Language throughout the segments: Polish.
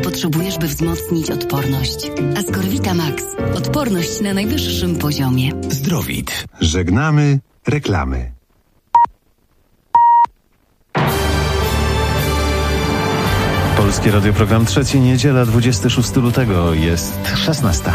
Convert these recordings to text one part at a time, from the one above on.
potrzebujesz, by wzmocnić odporność. Ascorvita Max. Odporność na najwyższym poziomie. Zdrowit. Żegnamy reklamy. Polskie Radio, program trzeci, niedziela, 26 lutego, jest 16.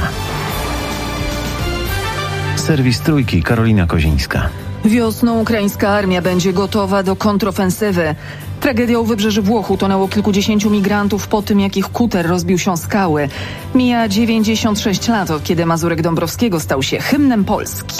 Serwis Trójki, Karolina Kozińska. Wiosną ukraińska armia będzie gotowa do kontrofensywy. Tragedia u wybrzeży Włoch, utonęło kilkudziesięciu migrantów po tym, jak ich kuter rozbił się o skały. Mija 96 lat, od kiedy Mazurek Dąbrowskiego stał się hymnem Polski.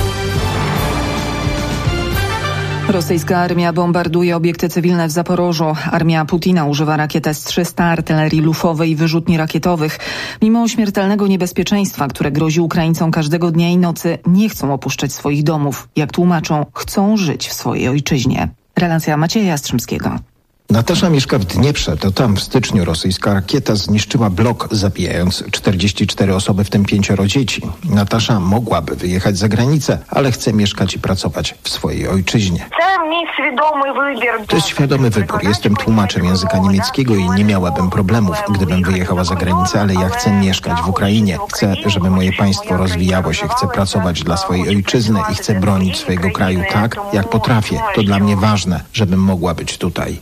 Rosyjska armia bombarduje obiekty cywilne w Zaporożu. Armia Putina używa rakiet S-300, artylerii lufowej i wyrzutni rakietowych. Mimo śmiertelnego niebezpieczeństwa, które grozi Ukraińcom każdego dnia i nocy, nie chcą opuszczać swoich domów. Jak tłumaczą, chcą żyć w swojej ojczyźnie. Relacja Macieja Jastrzębskiego. Natasza mieszka w Dnieprze. To tam w styczniu rosyjska rakieta zniszczyła blok, zabijając 44 osoby, w tym 5 dzieci. Natasza mogłaby wyjechać za granicę, ale chce mieszkać i pracować w swojej ojczyźnie. To jest świadomy wybór. Jestem tłumaczem języka niemieckiego i nie miałabym problemów, gdybym wyjechała za granicę, ale ja chcę mieszkać w Ukrainie. Chcę, żeby moje państwo rozwijało się. Chcę pracować dla swojej ojczyzny i chcę bronić swojego kraju tak, jak potrafię. To dla mnie ważne, żebym mogła być tutaj.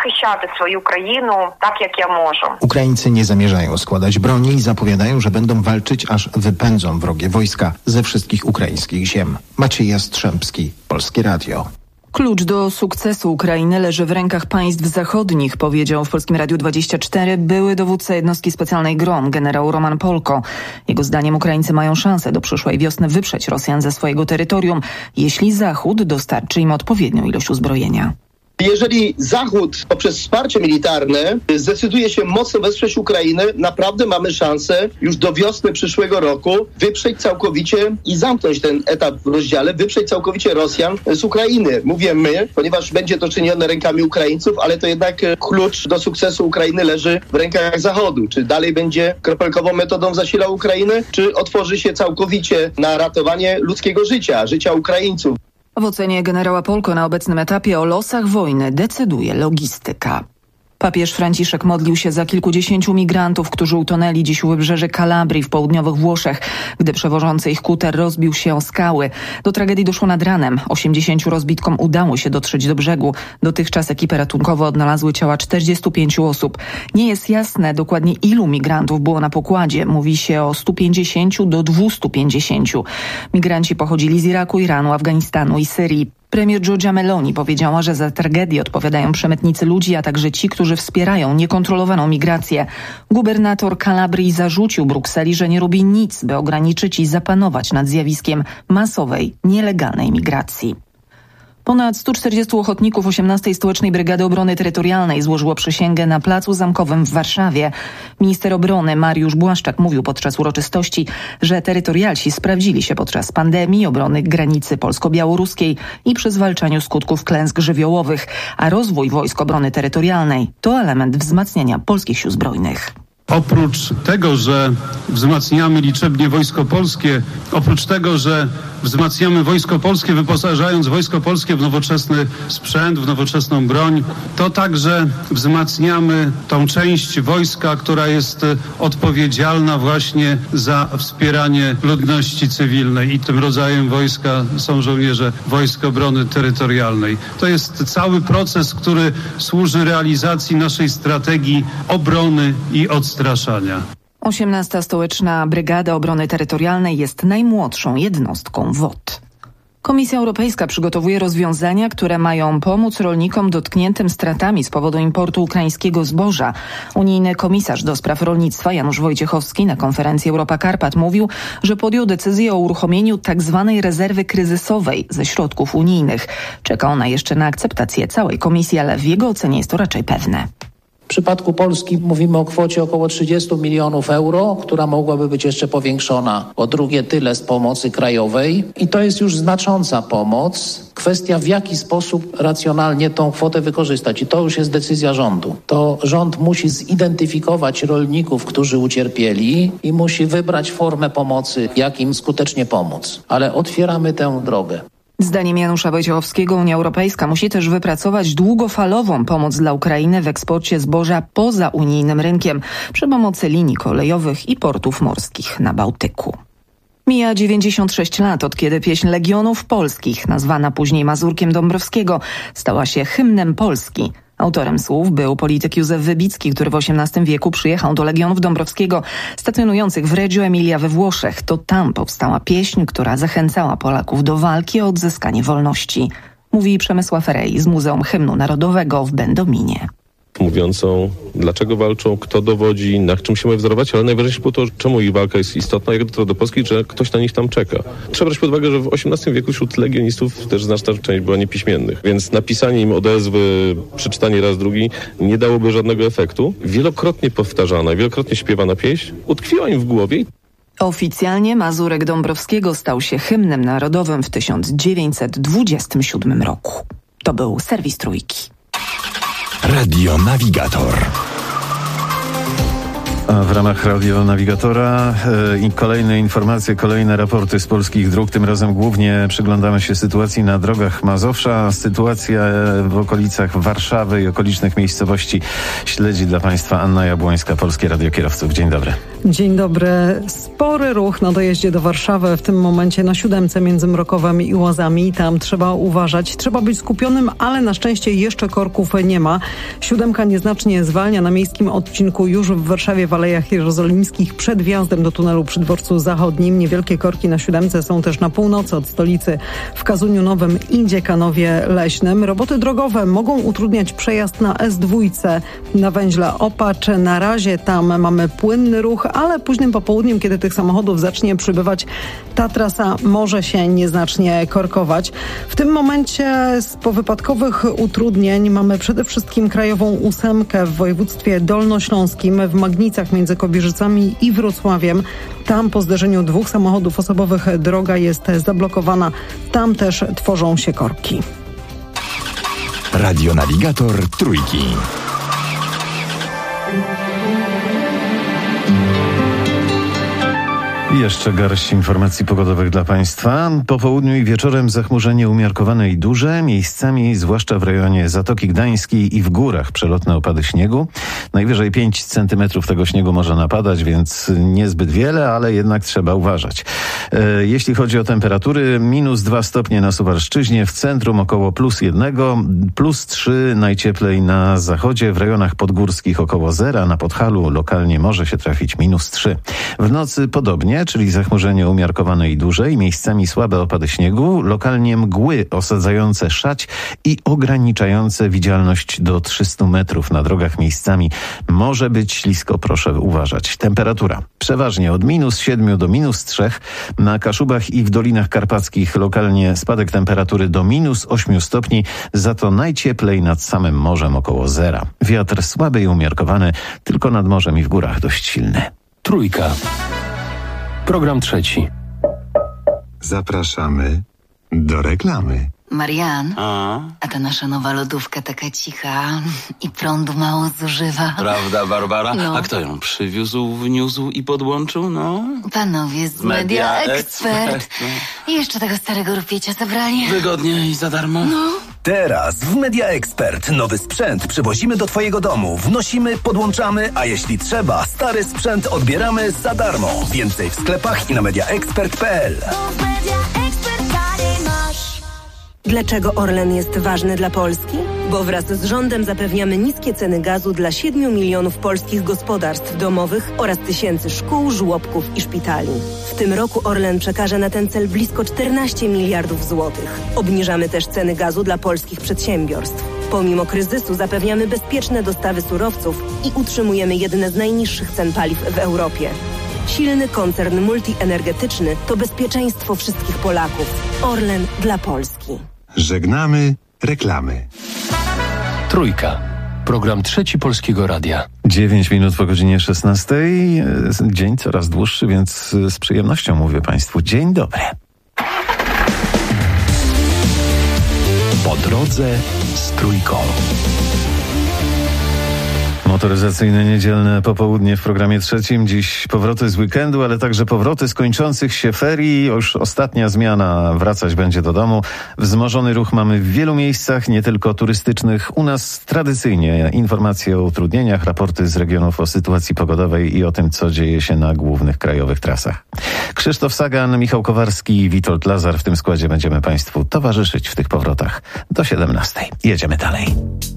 Ukraińcy nie zamierzają składać broni i zapowiadają, że będą walczyć, aż wypędzą wrogie wojska ze wszystkich ukraińskich ziem. Maciej Jastrzębski, Polskie Radio. Klucz do sukcesu Ukrainy leży w rękach państw zachodnich, powiedział w Polskim Radiu 24 były dowódca jednostki specjalnej GROM, generał Roman Polko. Jego zdaniem Ukraińcy mają szansę do przyszłej wiosny wyprzeć Rosjan ze swojego terytorium, jeśli Zachód dostarczy im odpowiednią ilość uzbrojenia. Jeżeli Zachód poprzez wsparcie militarne zdecyduje się mocno wesprzeć Ukrainę, naprawdę mamy szansę już do wiosny przyszłego roku wyprzeć całkowicie i zamknąć ten etap w rozdziale, wyprzeć całkowicie Rosjan z Ukrainy. Mówię my, ponieważ będzie to czynione rękami Ukraińców, ale to jednak klucz do sukcesu Ukrainy leży w rękach Zachodu. Czy dalej będzie kropelkową metodą zasilał Ukrainę, czy otworzy się całkowicie na ratowanie ludzkiego życia Ukraińców. W ocenie generała Polko na obecnym etapie o losach wojny decyduje logistyka. Papież Franciszek modlił się za kilkudziesięciu migrantów, którzy utonęli dziś u wybrzeży Kalabrii w południowych Włoszech, gdy przewożący ich kuter rozbił się o skały. Do tragedii doszło nad ranem. 80 rozbitkom udało się dotrzeć do brzegu. Dotychczas ekipy ratunkowe odnalazły ciała 45 osób. Nie jest jasne dokładnie, ilu migrantów było na pokładzie. Mówi się o 150 do 250. Migranci pochodzili z Iraku, Iranu, Afganistanu i Syrii. Premier Giorgia Meloni powiedziała, że za tragedię odpowiadają przemytnicy ludzi, a także ci, którzy wspierają niekontrolowaną migrację. Gubernator Kalabrii zarzucił Brukseli, że nie robi nic, by ograniczyć i zapanować nad zjawiskiem masowej, nielegalnej migracji. Ponad 140 ochotników 18. Stołecznej Brygady Obrony Terytorialnej złożyło przysięgę na Placu Zamkowym w Warszawie. Minister obrony Mariusz Błaszczak mówił podczas uroczystości, że terytorialsi sprawdzili się podczas pandemii, obrony granicy polsko-białoruskiej i przy zwalczaniu skutków klęsk żywiołowych, a rozwój Wojsk Obrony Terytorialnej to element wzmacniania polskich sił zbrojnych. Oprócz tego, że wzmacniamy liczebnie Wojsko Polskie, oprócz tego, że wzmacniamy Wojsko Polskie, wyposażając Wojsko Polskie w nowoczesny sprzęt, w nowoczesną broń, to także wzmacniamy tą część wojska, która jest odpowiedzialna właśnie za wspieranie ludności cywilnej i tym rodzajem wojska są żołnierze Wojsk Obrony Terytorialnej. To jest cały proces, który służy realizacji naszej strategii obrony i odstraszania. 18. Stołeczna Brygada Obrony Terytorialnej jest najmłodszą jednostką WOT. Komisja Europejska przygotowuje rozwiązania, które mają pomóc rolnikom dotkniętym stratami z powodu importu ukraińskiego zboża. Unijny komisarz do spraw rolnictwa Janusz Wojciechowski na konferencji Europa Karpat mówił, że podjął decyzję o uruchomieniu tzw. rezerwy kryzysowej ze środków unijnych. Czeka ona jeszcze na akceptację całej komisji, ale w jego ocenie jest to raczej pewne. W przypadku Polski mówimy o kwocie około 30 milionów euro, która mogłaby być jeszcze powiększona o drugie tyle z pomocy krajowej. I to jest już znacząca pomoc. Kwestia, w jaki sposób racjonalnie tą kwotę wykorzystać. I to już jest decyzja rządu. To rząd musi zidentyfikować rolników, którzy ucierpieli i musi wybrać formę pomocy, jak im skutecznie pomóc. Ale otwieramy tę drogę. Zdaniem Janusza Wojciechowskiego Unia Europejska musi też wypracować długofalową pomoc dla Ukrainy w eksporcie zboża poza unijnym rynkiem przy pomocy linii kolejowych i portów morskich na Bałtyku. Mija 96 lat, od kiedy pieśń Legionów Polskich, nazwana później Mazurkiem Dąbrowskiego, stała się hymnem Polski. Autorem słów był polityk Józef Wybicki, który w XVIII wieku przyjechał do Legionów Dąbrowskiego stacjonujących w Reggio Emilia we Włoszech. To tam powstała pieśń, która zachęcała Polaków do walki o odzyskanie wolności. Mówi Przemysław Rej z Muzeum Hymnu Narodowego w Będominie. Mówiącą, dlaczego walczą, kto dowodzi, na czym się mają wzorować, ale najważniejsze było to, czemu ich walka jest istotna, jak dotarła do Polski, że ktoś na nich tam czeka. Trzeba brać pod uwagę, że w XVIII wieku wśród legionistów też znaczna część była niepiśmiennych, więc napisanie im odezwy, przeczytanie raz, drugi nie dałoby żadnego efektu. Wielokrotnie powtarzana, wielokrotnie śpiewana pieśń utkwiła im w głowie. Oficjalnie Mazurek Dąbrowskiego stał się hymnem narodowym w 1927 roku. To był serwis Trójki. Radio Navigator. A w ramach Radio Navigatora i kolejne informacje, kolejne raporty z polskich dróg. Tym razem głównie przyglądamy się sytuacji na drogach Mazowsza. Sytuacja w okolicach Warszawy i okolicznych miejscowości śledzi dla Państwa Anna Jabłońska, Polskie Radio Kierowców. Dzień dobry. Dzień dobry. Spory ruch na dojeździe do Warszawy w tym momencie na 7 między Mrokowem i Łazami. Tam trzeba uważać, trzeba być skupionym, ale na szczęście jeszcze korków nie ma. 7 nieznacznie zwalnia na miejskim odcinku już w Warszawie w Alejach Jerozolimskich przed wjazdem do tunelu przy Dworcu Zachodnim. Niewielkie korki na 7 są też na północy od stolicy w Kazuniu Nowym i Dziekanowie Leśnym. Roboty drogowe mogą utrudniać przejazd na S2 na węźle Opacz. Na razie tam mamy płynny ruch, ale późnym popołudniem, kiedy tych samochodów zacznie przybywać, ta trasa może się nieznacznie korkować. W tym momencie z powypadkowych utrudnień mamy przede wszystkim krajową 8 w województwie dolnośląskim w Magnicach między Kobierzycami i Wrocławiem. Tam po zderzeniu 2 samochodów osobowych droga jest zablokowana. Tam też tworzą się korki. Radio Navigator Trójki. I jeszcze garść informacji pogodowych dla Państwa. Po południu i wieczorem zachmurzenie umiarkowane i duże. Miejscami, zwłaszcza w rejonie Zatoki Gdańskiej i w górach, przelotne opady śniegu. Najwyżej 5 centymetrów tego śniegu może napadać, więc niezbyt wiele, ale jednak trzeba uważać. Jeśli chodzi o temperatury, -2 stopnie na Suwalszczyźnie, w centrum około +1, +3 najcieplej na zachodzie, w rejonach podgórskich około 0, na Podhalu lokalnie może się trafić -3. W nocy podobnie, czyli zachmurzenie umiarkowane i duże i miejscami słabe opady śniegu, lokalnie mgły osadzające szać i ograniczające widzialność do 300 metrów na drogach miejscami. Może być ślisko, proszę uważać. Temperatura przeważnie od -7 do -3. Na Kaszubach i w Dolinach Karpackich lokalnie spadek temperatury do -8 stopni, za to najcieplej nad samym morzem około 0. Wiatr słaby i umiarkowany, tylko nad morzem i w górach dość silny. Trójka. Program trzeci. Zapraszamy do reklamy. Marian, a ta nasza nowa lodówka taka cicha i prądu mało zużywa. Prawda, Barbara? No. A kto ją przywiózł, wniósł i podłączył? No, panowie z Media Expert. I jeszcze tego starego rupiecia zabrali. Wygodnie i za darmo. No. Teraz w Media Expert nowy sprzęt przywozimy do Twojego domu. Wnosimy, podłączamy, a jeśli trzeba, stary sprzęt odbieramy za darmo. Więcej w sklepach i na mediaexpert.pl. Dlaczego Orlen jest ważny dla Polski? Bo wraz z rządem zapewniamy niskie ceny gazu dla 7 milionów polskich gospodarstw domowych oraz tysięcy szkół, żłobków i szpitali. W tym roku Orlen przekaże na ten cel blisko 14 miliardów złotych. Obniżamy też ceny gazu dla polskich przedsiębiorstw. Pomimo kryzysu zapewniamy bezpieczne dostawy surowców i utrzymujemy jedne z najniższych cen paliw w Europie. Silny koncern multienergetyczny to bezpieczeństwo wszystkich Polaków. Orlen dla Polski. Żegnamy reklamy. Trójka. Program trzeci Polskiego Radia. 9 minut po godzinie 16. Dzień coraz dłuższy, więc z przyjemnością mówię Państwu dzień dobry. Po drodze z Trójką. Motoryzacyjne niedzielne popołudnie w programie trzecim. Dziś powroty z weekendu, ale także powroty z kończących się ferii. Już ostatnia zmiana, wracać będzie do domu. Wzmożony ruch mamy w wielu miejscach, nie tylko turystycznych. U nas tradycyjnie informacje o utrudnieniach, raporty z regionów o sytuacji pogodowej i o tym, co dzieje się na głównych krajowych trasach. Krzysztof Sagan, Michał Kowarski i Witold Lazar. W tym składzie będziemy Państwu towarzyszyć w tych powrotach do 17. Jedziemy dalej.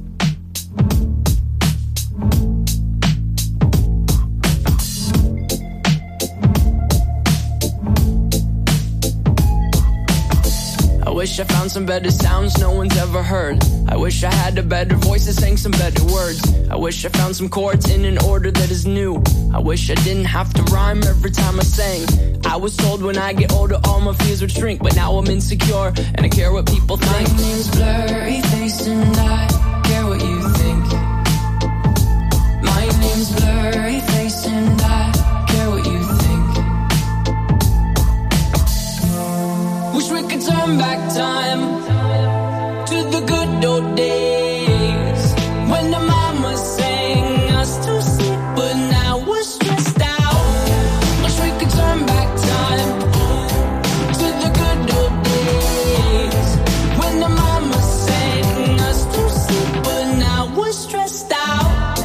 I wish I found some better sounds no one's ever heard. I wish I had a better voice that sang some better words. I wish I found some chords in an order that is new. I wish I didn't have to rhyme every time I sang. I was told when I get older all my fears would shrink, but now I'm insecure and I care what people think. My name's Blurry Face and I care what you think. My name's Blurry Face and I care what you think. Wish we could turn back time to the good old days when the mama sang us to sleep, but now we're stressed out. Wish we could turn back time to the good old days when the mama sang us to sleep, but now we're stressed out.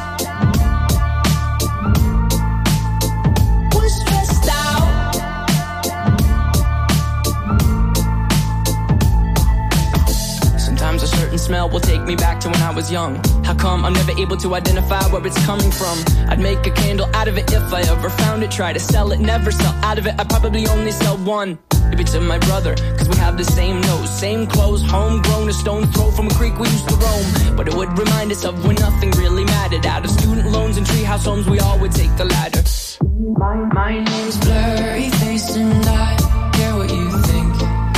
We're stressed out. Sometimes a certain smell will take me back to when I was young. How come I'm never able to identify where it's coming from? I'd make a candle out of it if I ever found it. Try to sell it, never sell out of it. I'd probably only sell one. Maybe to my brother, cause we have the same nose, same clothes, homegrown, a stone's throw from a creek we used to roam. But it would remind us of when nothing really mattered. Out of student loans and treehouse homes, we all would take the ladder. My name's Blurry Face and I care what you think.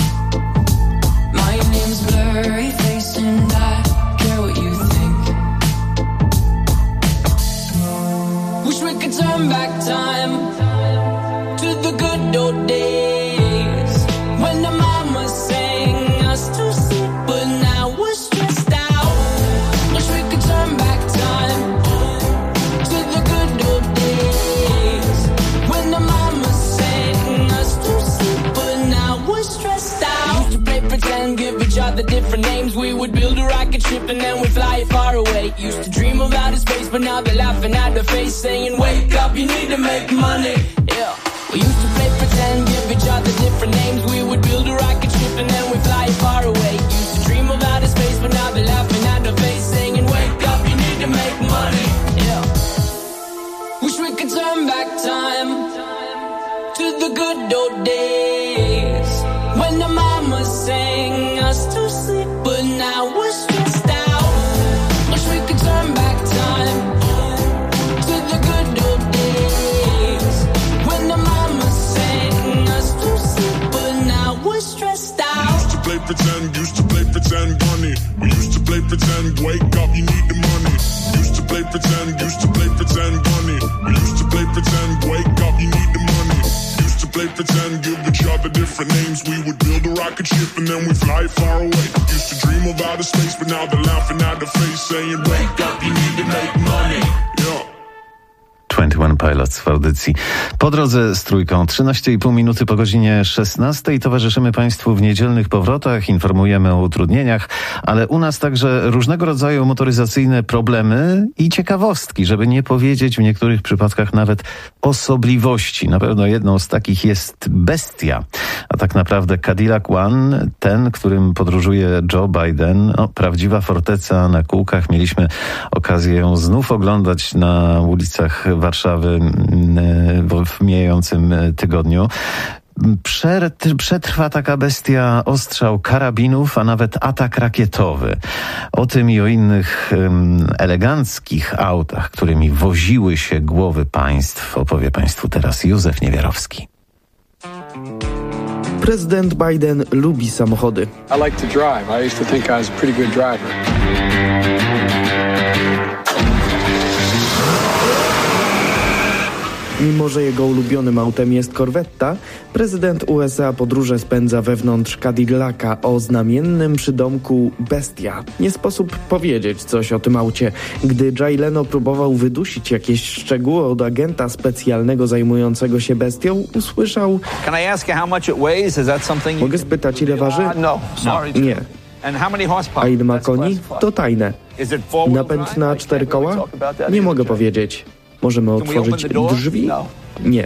My name's Blurry Face and I care what you think. Wish we could turn back time to the good old days when the mama sang us to sleep, but now we're stressed out. Wish we could turn back time to the good old days when the mama sang us to sleep, but now we're stressed out. Used to play pretend, give each other different names. We would build a rocket ship and then we'd fly it far away. Used to dream of outer space, but now they're laughing at the face, saying, wake up, you need to make money. Yeah. We used to play pretend, give each other different names. We would build a rocket ship and then we'd fly it far away. Used to dream of outer space, but now they're laughing at the face, saying, wake up, you need to make money. Yeah. Wish we could turn back time to the good old days when the mama sang us to sleep, but now we're stressed out. Wish we could turn back time to the good old days when the mama sang us to sleep, but now we're stressed out. Used to play pretend, bunny. We used to play pretend, wake up, you need the money. Used to play pretend, bunny. We used to play pretend, wake up, you need the money. Used to play pretend, give each other different names. We would build a rocket ship and then we fly far away. Used to dream of outer space, but now they're laughing at the face, saying, wake up, you need to make money. Yeah. 21 Pilots w audycji Po drodze z Trójką. 13,5 minuty po godzinie 16. Towarzyszymy Państwu w niedzielnych powrotach, informujemy o utrudnieniach, ale u nas także różnego rodzaju motoryzacyjne problemy i ciekawostki, żeby nie powiedzieć w niektórych przypadkach nawet osobliwości. Na pewno jedną z takich jest Bestia, a tak naprawdę Cadillac One, ten, którym podróżuje Joe Biden. No, prawdziwa forteca na kółkach. Mieliśmy okazję ją znów oglądać na ulicach Warszawy w mijającym tygodniu. Przetrwa taka bestia ostrzał karabinów, a nawet atak rakietowy. O tym i o innych eleganckich autach, którymi woziły się głowy państw, opowie Państwu teraz Józef Niewiarowski. Prezydent Biden lubi samochody. I like to drive. I used to think I was a pretty good driver. Mimo że jego ulubionym autem jest Corvetta, prezydent USA podróże spędza wewnątrz Cadillaca o znamiennym przydomku Bestia. Nie sposób powiedzieć coś o tym aucie. Gdy Jay Leno próbował wydusić jakieś szczegóły od agenta specjalnego zajmującego się bestią, usłyszał: Mogę spytać, ile waży? Nie. A ile ma koni? To tajne. Napęd na 4 koła? Nie mogę powiedzieć. Możemy otworzyć drzwi? Nie.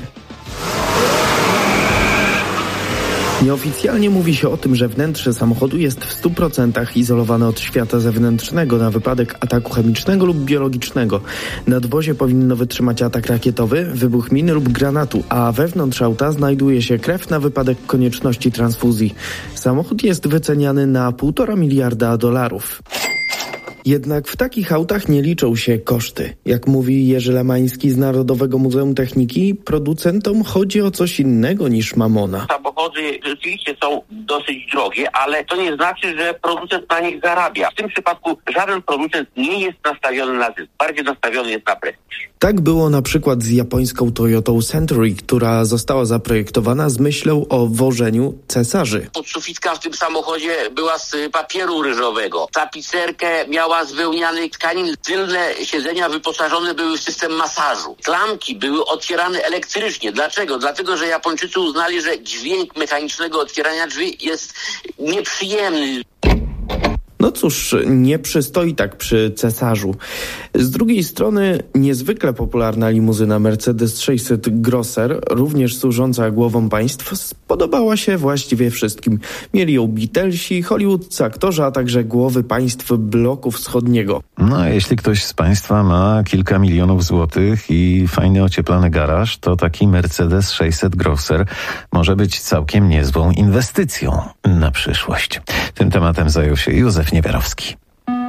Nieoficjalnie mówi się o tym, że wnętrze samochodu jest w 100% izolowane od świata zewnętrznego na wypadek ataku chemicznego lub biologicznego. Nadwozie powinno wytrzymać atak rakietowy, wybuch miny lub granatu, a wewnątrz auta znajduje się krew na wypadek konieczności transfuzji. Samochód jest wyceniany na $1,5 miliarda. Jednak w takich autach nie liczą się koszty. Jak mówi Jerzy Lemański z Narodowego Muzeum Techniki, producentom chodzi o coś innego niż mamona. Samochody rzeczywiście są dosyć drogie, ale to nie znaczy, że producent na nich zarabia. W tym przypadku żaden producent nie jest nastawiony na zysk, bardziej nastawiony jest na prestiż. Tak było na przykład z japońską Toyotą Century, która została zaprojektowana z myślą o wożeniu cesarzy. Podsufitka w tym samochodzie była z papieru ryżowego. Tapicerkę miała z wełnianych tkanin. Tylne siedzenia wyposażone były w system masażu. Klamki były otwierane elektrycznie. Dlaczego? Dlatego, że Japończycy uznali, że dźwięk mechanicznego otwierania drzwi jest nieprzyjemny. No cóż, nie przystoi tak przy cesarzu. Z drugiej strony niezwykle popularna limuzyna Mercedes 600 Grosser, również służąca głowom państw, spodobała się właściwie wszystkim. Mieli ją Beatlesi, hollywoodzcy aktorzy, a także głowy państw bloku wschodniego. No a jeśli ktoś z państwa ma kilka milionów złotych i fajny ocieplany garaż, to taki Mercedes 600 Grosser może być całkiem niezłą inwestycją na przyszłość. Tym tematem zajął się Józef Niewiarowski.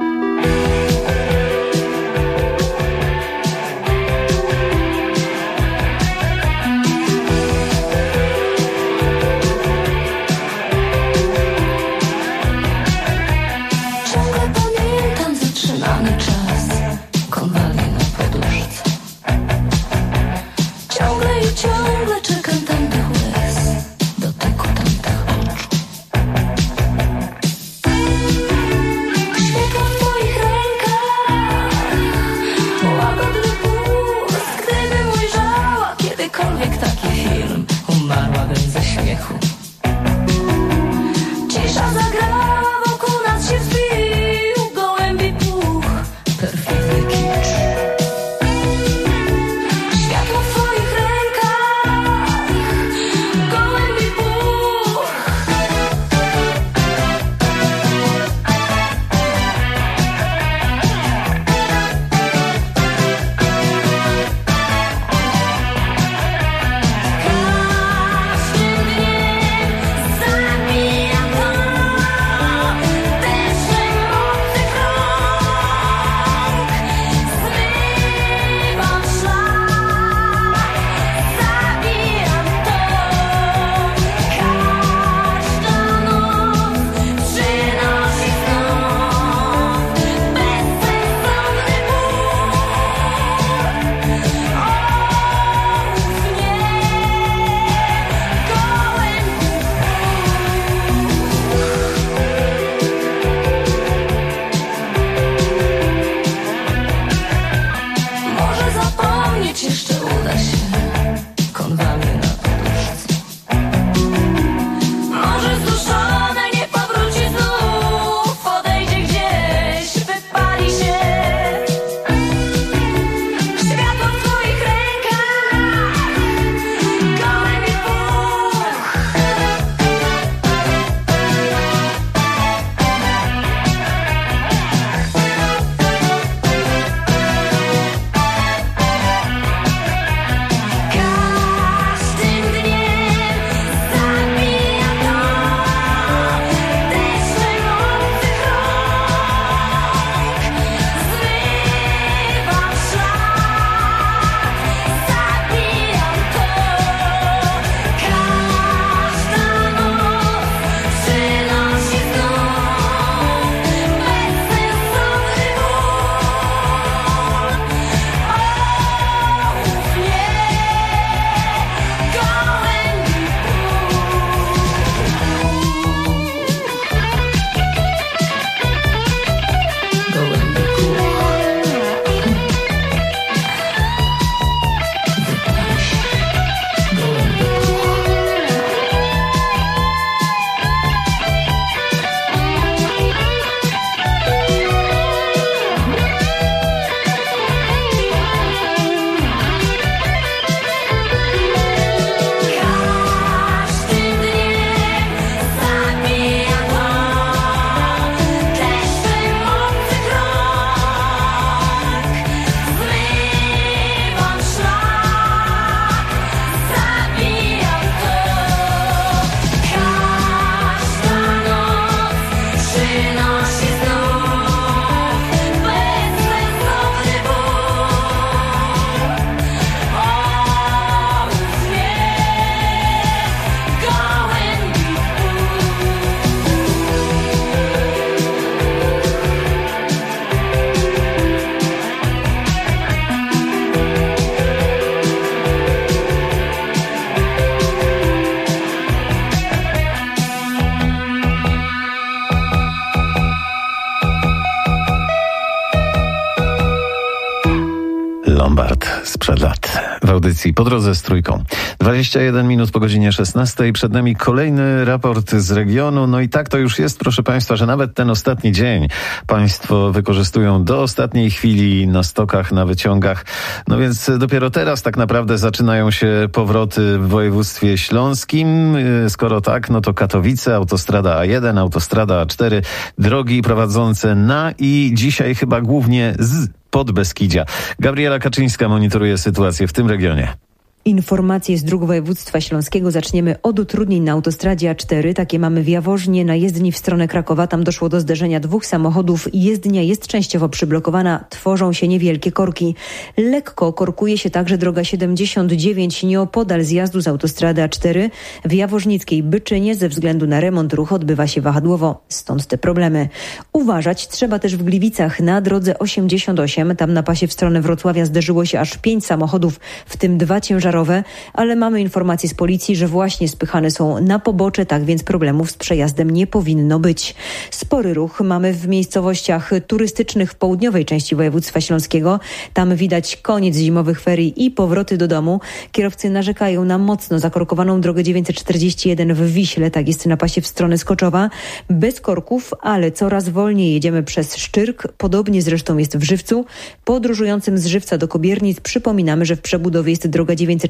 Ciągle pamiętam zatrzymany czas, konwalię na poduszce. Ciągle i ciągle czekam tamtych łez, dotyku tamtych oczu. Światło w twoich rękach, łagodny pusk. Gdybym ujrzała kiedykolwiek taki film, umarłabym ze śmiechu. Cisza zagrała, wokół nas się wzbił gołębi puch, perfidny kicz. Światło w twoich rękach, gołębi puch. Każdym dniem zabijam to deszczem mocnych rąk. Zmywam szlak, zabijam to. Każda noc przynosi znów bezsensowny ból. Może zapomnieć jeszcze uda się konwalię na poduszce. Może zduszone nie powróci znów, podejdzie gdzieś, wypali się. Światło w twoich rękach, gołębi puch. sprzed lat. W audycji Po drodze z Trójką. 21 minut po godzinie 16. Przed nami kolejny raport z regionu. No i tak to już jest, proszę Państwa, że nawet ten ostatni dzień Państwo wykorzystują do ostatniej chwili na stokach, na wyciągach. No więc dopiero teraz tak naprawdę zaczynają się powroty w województwie śląskim. Skoro tak, no to Katowice, autostrada A1, autostrada A4, drogi prowadzące na i dzisiaj chyba głównie z Podbeskidzia. Gabriela Kaczyńska monitoruje sytuację w tym regionie. Informacje z dróg województwa śląskiego. Zaczniemy od utrudnień na autostradzie A4. Takie mamy w Jaworznie, na jezdni w stronę Krakowa. Tam doszło do zderzenia dwóch samochodów. Jezdnia jest częściowo przyblokowana. Tworzą się niewielkie korki. Lekko korkuje się także droga 79 nieopodal zjazdu z autostrady A4. W jaworznickiej Byczynie ze względu na remont ruch odbywa się wahadłowo. Stąd te problemy. Uważać trzeba też w Gliwicach na drodze 88. Tam na pasie w stronę Wrocławia zderzyło się aż 5 samochodów, w tym 2 ciężarowe. Ale mamy informacje z policji, że właśnie spychane są na pobocze, tak więc problemów z przejazdem nie powinno być. Spory ruch mamy w miejscowościach turystycznych w południowej części województwa śląskiego. Tam widać koniec zimowych ferii i powroty do domu. Kierowcy narzekają na mocno zakorkowaną drogę 941 w Wiśle, tak jest na pasie w stronę Skoczowa. Bez korków, ale coraz wolniej jedziemy przez Szczyrk. Podobnie zresztą jest w Żywcu. Podróżującym z Żywca do Kobiernic przypominamy, że w przebudowie jest droga 948.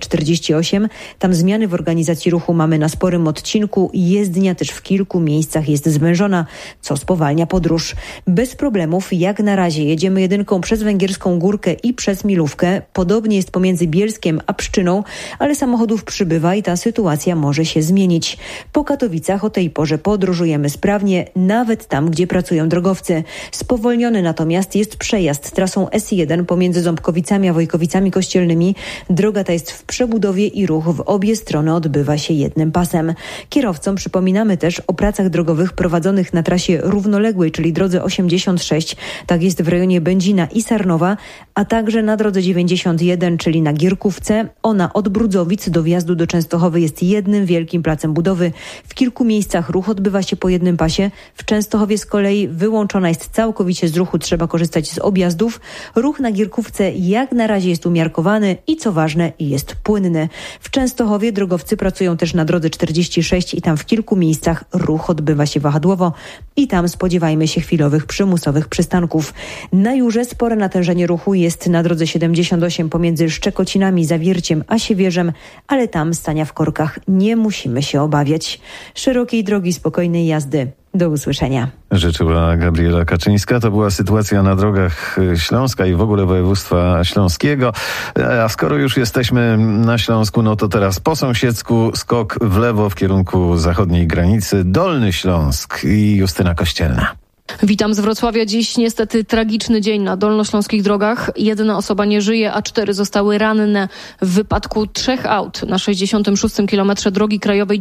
Tam zmiany w organizacji ruchu mamy na sporym odcinku. Jezdnia też w kilku miejscach jest zwężona, co spowalnia podróż. Bez problemów jak na razie jedziemy jedynką przez Węgierską Górkę i przez Milówkę. Podobnie jest pomiędzy Bielskiem a Pszczyną, ale samochodów przybywa i ta sytuacja może się zmienić. Po Katowicach o tej porze podróżujemy sprawnie, nawet tam, gdzie pracują drogowcy. Spowolniony natomiast jest przejazd trasą S1 pomiędzy Ząbkowicami a Wojkowicami Kościelnymi. Droga ta jest w przebudowie i ruch w obie strony odbywa się jednym pasem. Kierowcom przypominamy też o pracach drogowych prowadzonych na trasie równoległej, czyli drodze 86, tak jest w rejonie Będzina i Sarnowa, a także na drodze 91, czyli na Gierkówce. Ona od Brudzowic do wjazdu do Częstochowy jest jednym wielkim placem budowy. W kilku miejscach ruch odbywa się po jednym pasie. W Częstochowie z kolei wyłączona jest całkowicie z ruchu, trzeba korzystać z objazdów. Ruch na Gierkówce jak na razie jest umiarkowany i co ważne jest płynny. W Częstochowie drogowcy pracują też na drodze 46 i tam w kilku miejscach ruch odbywa się wahadłowo i tam spodziewajmy się chwilowych przymusowych przystanków. Na Jurze spore natężenie ruchu jest na drodze 78 pomiędzy Szczekocinami, Zawierciem a Siewierzem, ale tam stania w korkach nie musimy się obawiać. Szerokiej drogi, spokojnej jazdy. Do usłyszenia. Życzyła Gabriela Kaczyńska. To była sytuacja na drogach Śląska i w ogóle województwa śląskiego. A skoro już jesteśmy na Śląsku, no to teraz po sąsiedzku skok w lewo w kierunku zachodniej granicy. Dolny Śląsk i Justyna Kościelna. Witam z Wrocławia. Dziś niestety tragiczny dzień na dolnośląskich drogach. 1 osoba nie żyje, a 4 zostały ranne w wypadku 3 aut na 66 kilometrze drogi krajowej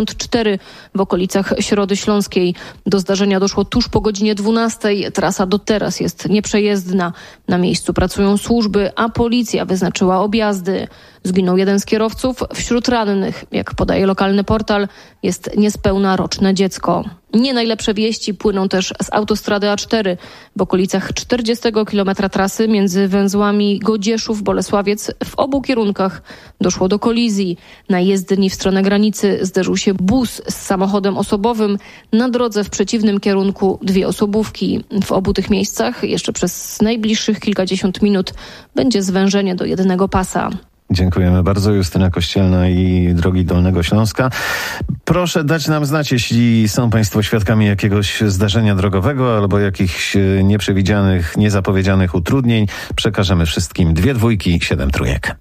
94 w okolicach Środy Śląskiej. Do zdarzenia doszło tuż po godzinie 12. Trasa do teraz jest nieprzejezdna. Na miejscu pracują służby, a policja wyznaczyła objazdy. Zginął 1 z kierowców. Wśród rannych, jak podaje lokalny portal, jest niespełna roczne dziecko. Nie najlepsze wieści płyną też z autostrady A4. W okolicach 40 kilometra trasy między węzłami Godzieszów-Bolesławiec w obu kierunkach doszło do kolizji. Na jezdni w stronę granicy zderzył się bus z samochodem osobowym. Na drodze w przeciwnym kierunku 2 osobówki. W obu tych miejscach jeszcze przez najbliższych kilkadziesiąt minut będzie zwężenie do jednego pasa. Dziękujemy bardzo. Justyna Kościelna i Drogi Dolnego Śląska. Proszę dać nam znać, jeśli są Państwo świadkami jakiegoś zdarzenia drogowego albo jakichś nieprzewidzianych, niezapowiedzianych utrudnień. Przekażemy wszystkim 2 dwójki, 7 trójek.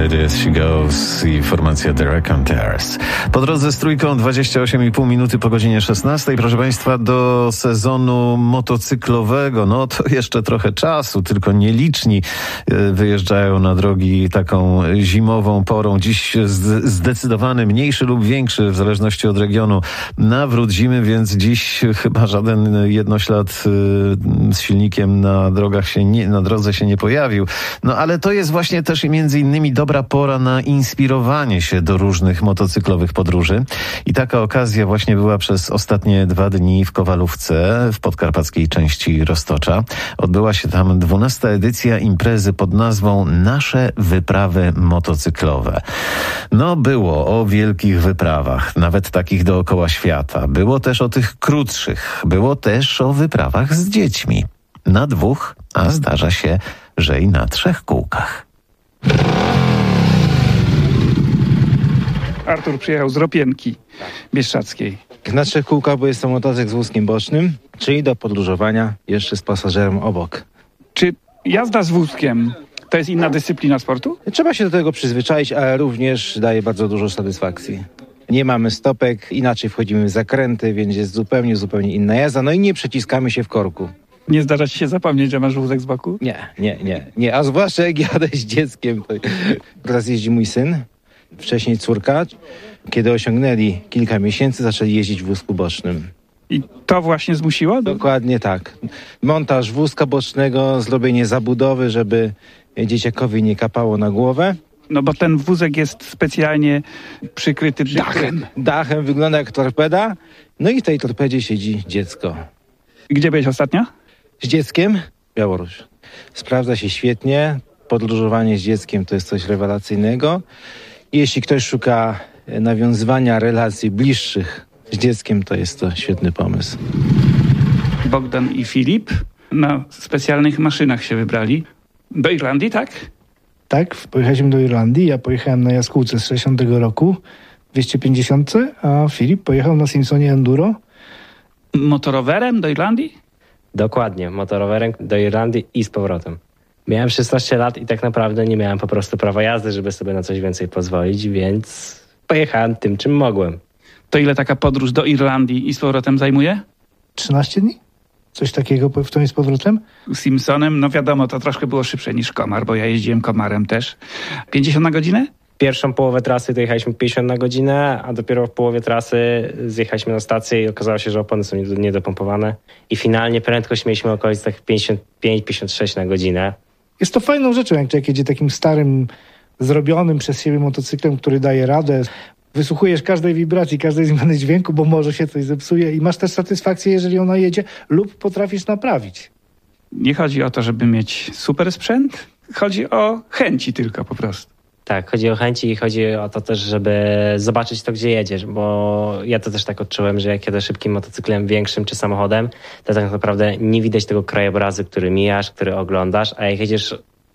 Steady as she goes i formacja The Raconteurs. Po drodze z Trójką 28,5 minuty po godzinie 16. Proszę Państwa, do sezonu motocyklowego, no to jeszcze trochę czasu, tylko nieliczni wyjeżdżają na drogi taką zimową porą. Dziś zdecydowany mniejszy lub większy, w zależności od regionu, nawrót zimy, więc dziś chyba żaden jednoślad z silnikiem na drodze się nie pojawił. No ale to jest właśnie też między innymi dobra pora na inspirowanie się do różnych motocyklowych podróży. I taka okazja właśnie była przez ostatnie 2 dni w Kowalówce, w podkarpackiej części Roztocza. Odbyła się tam 12. edycja imprezy pod nazwą Nasze wyprawy motocyklowe. No było o wielkich wyprawach, nawet takich dookoła świata. Było też o tych krótszych. Było też o wyprawach z dziećmi. Na 2, a zdarza się, że i na 3 kółkach. Artur przyjechał z Ropienki Bieszczadzkiej. Na 3 kółkach, bo jest to motocykl z wózkiem bocznym, czyli do podróżowania jeszcze z pasażerem obok. Czy jazda z wózkiem to jest inna dyscyplina sportu? Trzeba się do tego przyzwyczaić, ale również daje bardzo dużo satysfakcji. Nie mamy stopek, inaczej wchodzimy w zakręty, więc jest zupełnie inna jazda. No i nie przeciskamy się w korku. Nie zdarza ci się zapomnieć, że masz wózek z boku? Nie. A zwłaszcza jak jadę z dzieckiem. Teraz jeździ mój syn, wcześniej córka. Kiedy osiągnęli kilka miesięcy, zaczęli jeździć w wózku bocznym. I to właśnie zmusiło? Dokładnie tak. Montaż wózka bocznego, zrobienie zabudowy, żeby dzieciakowi nie kapało na głowę. No bo ten wózek jest specjalnie przykryty dachem. Dachem, wygląda jak torpeda. No i w tej torpedzie siedzi dziecko. Gdzie byłeś ostatnio? Z dzieckiem? Białoruś. Sprawdza się świetnie. Podróżowanie z dzieckiem to jest coś rewelacyjnego. Jeśli ktoś szuka nawiązywania relacji bliższych z dzieckiem, to jest to świetny pomysł. Bogdan i Filip na specjalnych maszynach się wybrali. Do Irlandii, tak? Tak, pojechaliśmy do Irlandii. Ja pojechałem na jaskółce z 60 roku, 250, a Filip pojechał na Simpsonie Enduro. Motorowerem do Irlandii? Dokładnie, motorowerem do Irlandii i z powrotem. Miałem 16 lat i tak naprawdę nie miałem po prostu prawa jazdy, żeby sobie na coś więcej pozwolić, więc pojechałem tym, czym mogłem. To ile taka podróż do Irlandii i z powrotem zajmuje? 13 dni? Coś takiego w tym z powrotem? Simpsonem, no wiadomo, to troszkę było szybsze niż komar, bo ja jeździłem komarem też. 50 na godzinę? Pierwszą połowę trasy to jechaliśmy 50 na godzinę, a dopiero w połowie trasy zjechaliśmy na stację i okazało się, że opony są niedopompowane. I finalnie prędkość mieliśmy około tak 55-56 na godzinę. Jest to fajną rzeczą, jak jedzie takim starym, zrobionym przez siebie motocyklem, który daje radę. Wysłuchujesz każdej wibracji, każdej zmiany dźwięku, bo może się coś zepsuje i masz też satysfakcję, jeżeli ona jedzie lub potrafisz naprawić. Nie chodzi o to, żeby mieć super sprzęt, chodzi o chęci tylko po prostu. Tak, chodzi o chęci i chodzi o to też, żeby zobaczyć to, gdzie jedziesz, bo ja to też tak odczułem, że jak jadę szybkim motocyklem większym czy samochodem, to tak naprawdę nie widać tego krajobrazu, który mijasz, który oglądasz, a jak jedziesz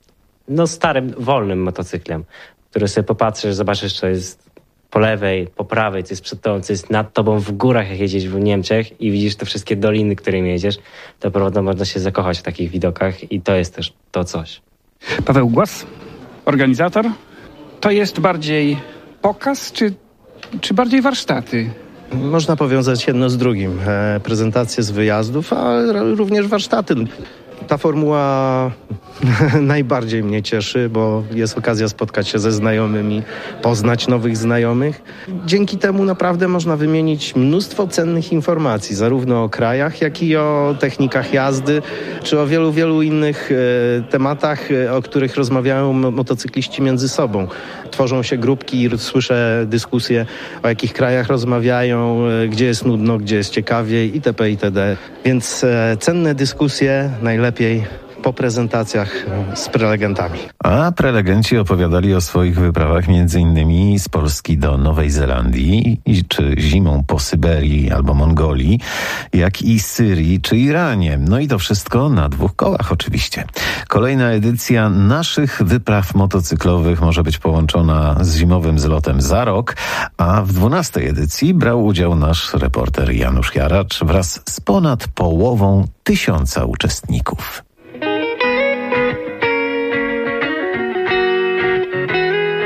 starym, wolnym motocyklem, który sobie popatrzysz, zobaczysz, co jest po lewej, po prawej, co jest przed tobą, co jest nad tobą w górach, jak jedziesz w Niemczech i widzisz te wszystkie doliny, którymi jedziesz, to prawda można się zakochać w takich widokach i to jest też to coś. Paweł Głaz, organizator. To jest bardziej pokaz, czy bardziej warsztaty? Można powiązać jedno z drugim. Prezentacje z wyjazdów, ale również warsztaty. Ta formuła najbardziej mnie cieszy, bo jest okazja spotkać się ze znajomymi, poznać nowych znajomych. Dzięki temu naprawdę można wymienić mnóstwo cennych informacji, zarówno o krajach, jak i o technikach jazdy, czy o wielu innych tematach, o których rozmawiają motocykliści między sobą. Tworzą się grupki i słyszę dyskusje, o jakich krajach rozmawiają, gdzie jest nudno, gdzie jest ciekawiej itp. itd. Więc cenne dyskusje najlepiej po prezentacjach z prelegentami. A prelegenci opowiadali o swoich wyprawach m.in. z Polski do Nowej Zelandii, czy zimą po Syberii albo Mongolii, jak i Syrii czy Iranie. No i to wszystko na 2 kołach oczywiście. Kolejna edycja naszych wypraw motocyklowych może być połączona z zimowym zlotem za rok, a w 12. edycji brał udział nasz reporter Janusz Jaracz wraz z ponad połową 1000 uczestników.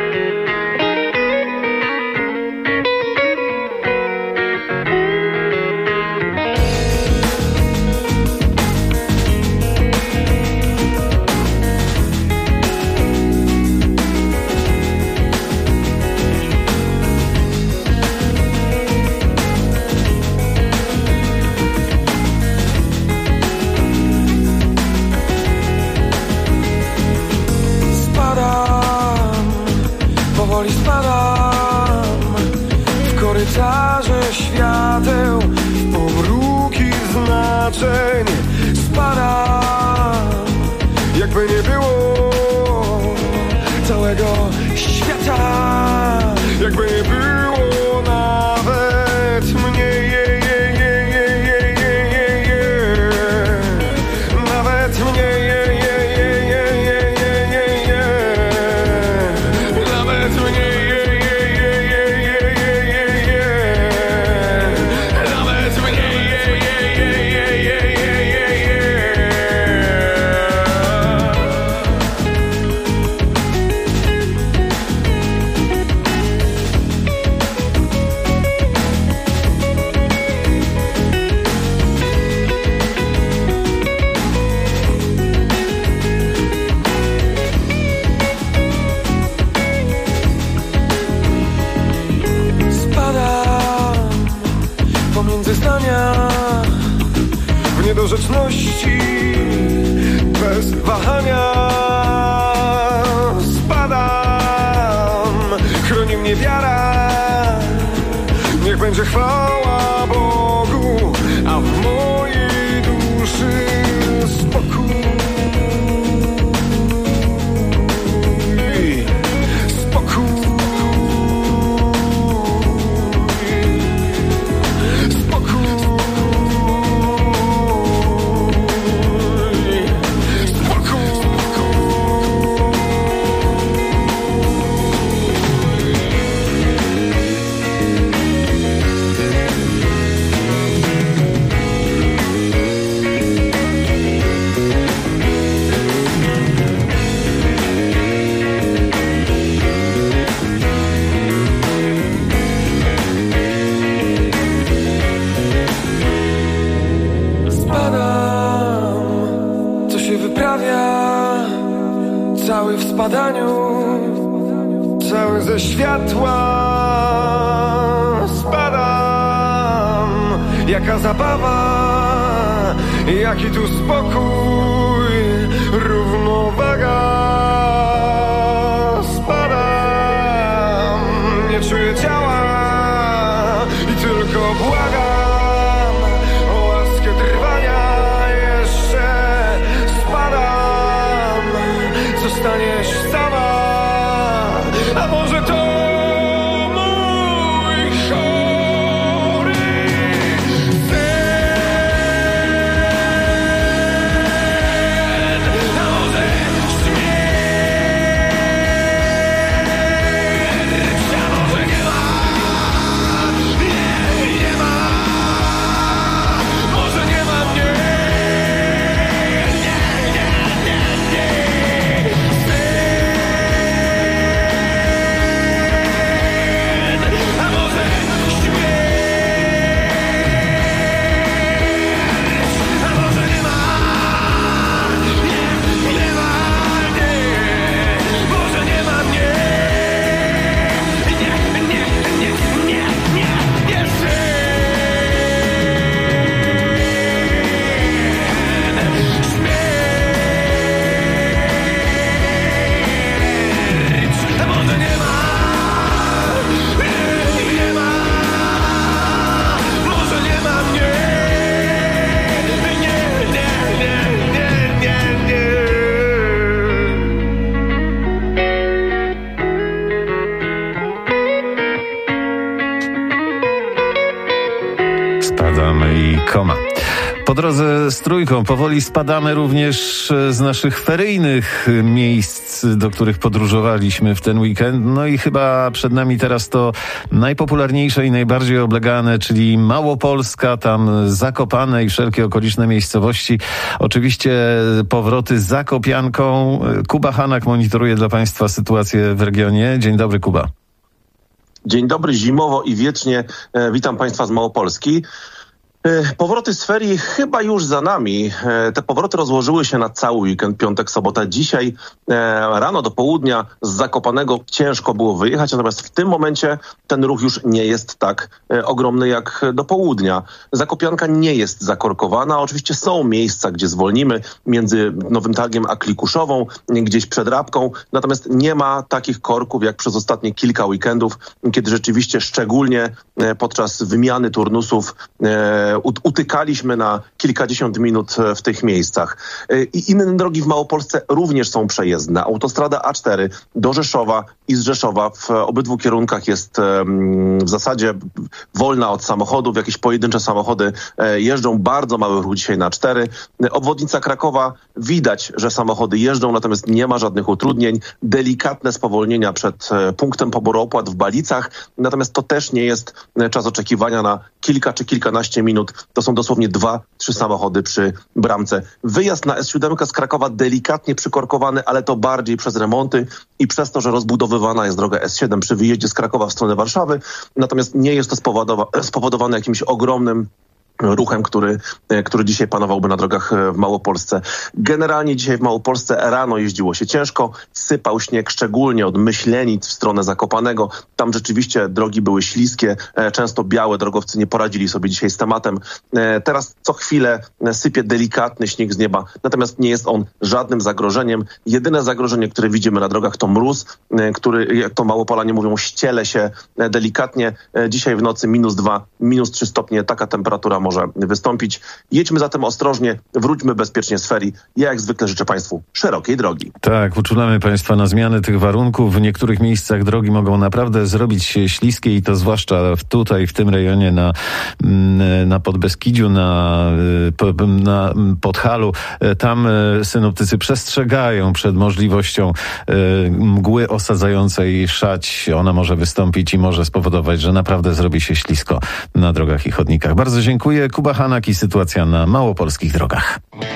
zdania, w niedorzeczności, bez wahania. Spadam, chroni mnie wiara, niech będzie chwała Bogu, a w mojej duszy spokój. Cały w spadaniu, cały ze światła. Spadam, jaka zabawa, jaki tu spokój, równowaga. Spadam, nie czuję ciała i tylko błagam o łaskę trwania jeszcze. Spadam, zostaniesz sama, a może to mój chory sen, a może śmierć, a może nie ma, nie ma, może nie ma mnie. I koma. Po drodze z Trójką powoli spadamy również z naszych feryjnych miejsc, do których podróżowaliśmy w ten weekend. No i chyba przed nami teraz to najpopularniejsze i najbardziej oblegane, czyli Małopolska, tam Zakopane i wszelkie okoliczne miejscowości. Oczywiście powroty za Kopianką. Kuba Hanak monitoruje dla Państwa sytuację w regionie. Dzień dobry, Kuba. Dzień dobry, zimowo i wiecznie. Witam Państwa z Małopolski. Powroty z ferii chyba już za nami. Te powroty rozłożyły się na cały weekend, piątek, sobota. Dzisiaj rano do południa z Zakopanego ciężko było wyjechać, natomiast w tym momencie ten ruch już nie jest tak ogromny jak do południa. Zakopianka nie jest zakorkowana. Oczywiście są miejsca, gdzie zwolnimy między Nowym Targiem a Klikuszową, gdzieś przed Rabką, natomiast nie ma takich korków jak przez ostatnie kilka weekendów, kiedy rzeczywiście szczególnie podczas wymiany turnusów utykaliśmy na kilkadziesiąt minut w tych miejscach. I inne drogi w Małopolsce również są przejezdne. Autostrada A4 do Rzeszowa i z Rzeszowa w obydwu kierunkach jest w zasadzie wolna od samochodów. Jakieś pojedyncze samochody jeżdżą. Bardzo mały ruch dzisiaj na 4. Obwodnica Krakowa widać, że samochody jeżdżą, natomiast nie ma żadnych utrudnień. Delikatne spowolnienia przed punktem poboru opłat w Balicach. Natomiast to też nie jest czas oczekiwania na kilka czy kilkanaście minut. To są dosłownie 2-3 samochody przy bramce. Wyjazd na S7 z Krakowa delikatnie przykorkowany, ale to bardziej przez remonty i przez to, że rozbudowywana jest droga S7 przy wyjeździe z Krakowa w stronę Warszawy. Natomiast nie jest to spowodowane jakimś ogromnym ruchem, który dzisiaj panowałby na drogach w Małopolsce. Generalnie dzisiaj w Małopolsce rano jeździło się ciężko, sypał śnieg, szczególnie od Myślenic w stronę Zakopanego. Tam rzeczywiście drogi były śliskie, często białe, drogowcy nie poradzili sobie dzisiaj z tematem. Teraz co chwilę sypie delikatny śnieg z nieba, natomiast nie jest on żadnym zagrożeniem. Jedyne zagrożenie, które widzimy na drogach, to mróz, który, jak to Małopolanie mówią, ściele się delikatnie. Dzisiaj w nocy -2, -3 stopnie, taka temperatura może wystąpić. Jedźmy zatem ostrożnie, wróćmy bezpiecznie z ferii. Ja jak zwykle życzę Państwu szerokiej drogi. Tak, uczulamy Państwa na zmiany tych warunków. W niektórych miejscach drogi mogą naprawdę zrobić się śliskie i to zwłaszcza tutaj, w tym rejonie na Podbeskidziu, na Podhalu. Tam synoptycy przestrzegają przed możliwością mgły osadzającej szać. Ona może wystąpić i może spowodować, że naprawdę zrobi się ślisko na drogach i chodnikach. Bardzo dziękuję. Kuba Hanak i sytuacja na małopolskich drogach.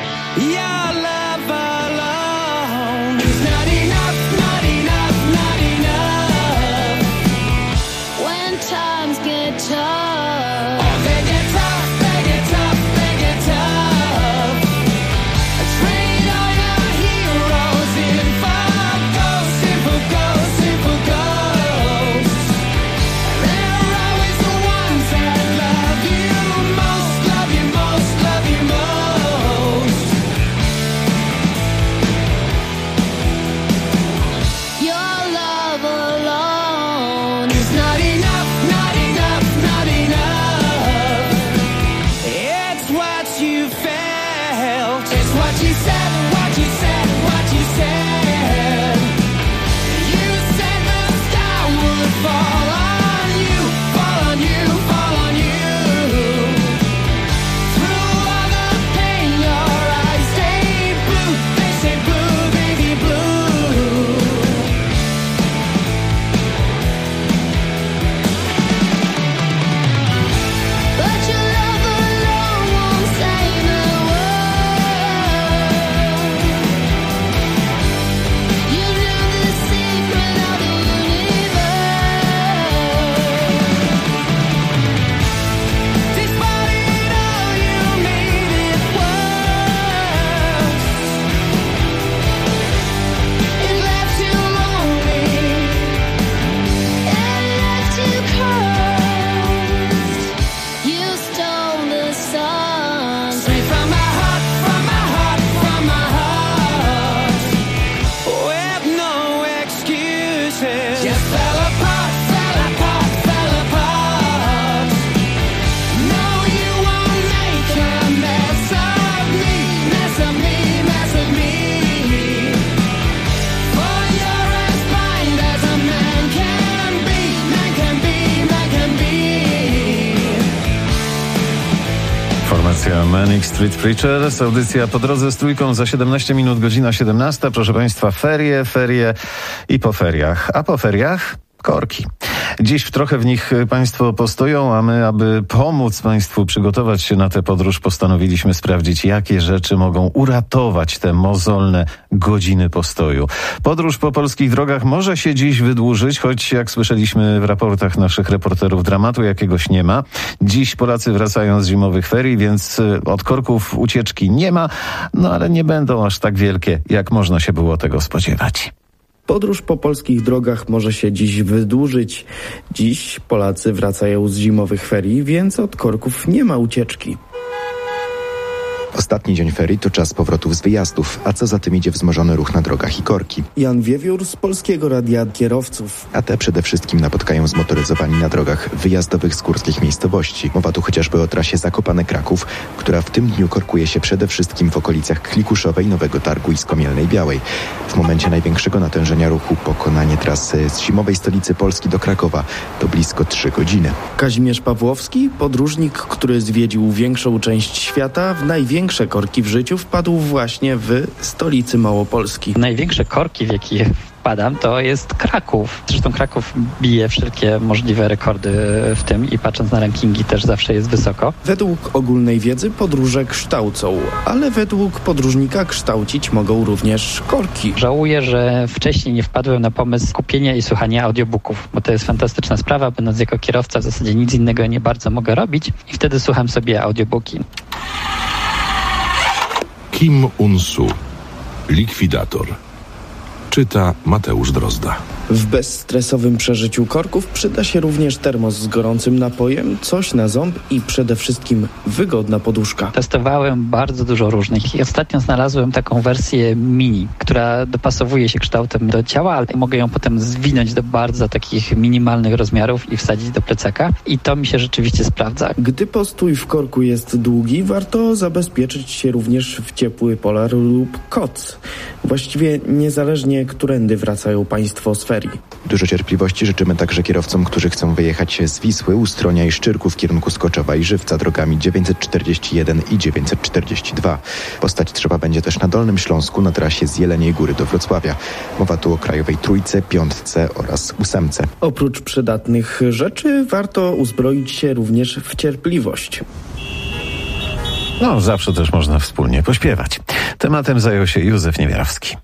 Manic Street Preachers, audycja Po drodze z Trójką za 17 minut, godzina 17. Proszę Państwa, ferie i po feriach. A po feriach korki. Dziś trochę w nich Państwo postoją, a my, aby pomóc Państwu przygotować się na tę podróż, postanowiliśmy sprawdzić, jakie rzeczy mogą uratować te mozolne godziny postoju. Podróż po polskich drogach może się dziś wydłużyć, choć jak słyszeliśmy w raportach naszych reporterów, dramatu jakiegoś nie ma. Dziś Polacy wracają z zimowych ferii, więc od korków ucieczki nie ma, no ale nie będą aż tak wielkie, jak można się było tego spodziewać. Podróż po polskich drogach może się dziś wydłużyć. Dziś Polacy wracają z zimowych ferii, więc od korków nie ma ucieczki. Ostatni dzień ferii to czas powrotów z wyjazdów, a co za tym idzie wzmożony ruch na drogach i korki. Jan Wiewiór z Polskiego Radia Kierowców. A te przede wszystkim napotkają zmotoryzowani na drogach wyjazdowych z górskich miejscowości. Mowa tu chociażby o trasie Zakopane-Kraków, która w tym dniu korkuje się przede wszystkim w okolicach Klikuszowej, Nowego Targu i Skomielnej Białej. W momencie największego natężenia ruchu pokonanie trasy z zimowej stolicy Polski do Krakowa to blisko 3 godziny. Kazimierz Pawłowski, podróżnik, który zwiedził większą część świata w największym największe korki w życiu wpadł właśnie w stolicy Małopolski. Największe korki, w jakie wpadam, to jest Kraków. Zresztą Kraków bije wszelkie możliwe rekordy w tym i patrząc na rankingi też zawsze jest wysoko. Według ogólnej wiedzy podróże kształcą, ale według podróżnika kształcić mogą również korki. Żałuję, że wcześniej nie wpadłem na pomysł kupienia i słuchania audiobooków, bo to jest fantastyczna sprawa, będąc jako kierowca w zasadzie nic innego nie bardzo mogę robić i wtedy słucham sobie audiobooki. Kim Un-soo, likwidator. Czyta Mateusz Drozda. W bezstresowym przeżyciu korków przyda się również termos z gorącym napojem, coś na ząb i przede wszystkim wygodna poduszka. Testowałem bardzo dużo różnych i ostatnio znalazłem taką wersję mini, która dopasowuje się kształtem do ciała, ale mogę ją potem zwinąć do bardzo takich minimalnych rozmiarów i wsadzić do plecaka i to mi się rzeczywiście sprawdza. Gdy postój w korku jest długi, warto zabezpieczyć się również w ciepły polar lub koc. Właściwie niezależnie, którędy wracają Państwo z ferii. Dużo cierpliwości życzymy także kierowcom, którzy chcą wyjechać z Wisły, Ustronia i Szczyrku w kierunku Skoczowa i Żywca drogami 941 i 942. Postać trzeba będzie też na Dolnym Śląsku na trasie z Jeleniej Góry do Wrocławia. Mowa tu o krajowej trójce, piątce oraz ósemce. Oprócz przydatnych rzeczy warto uzbroić się również w cierpliwość. No, zawsze też można wspólnie pośpiewać. Tematem zajął się Józef Niewiarowski.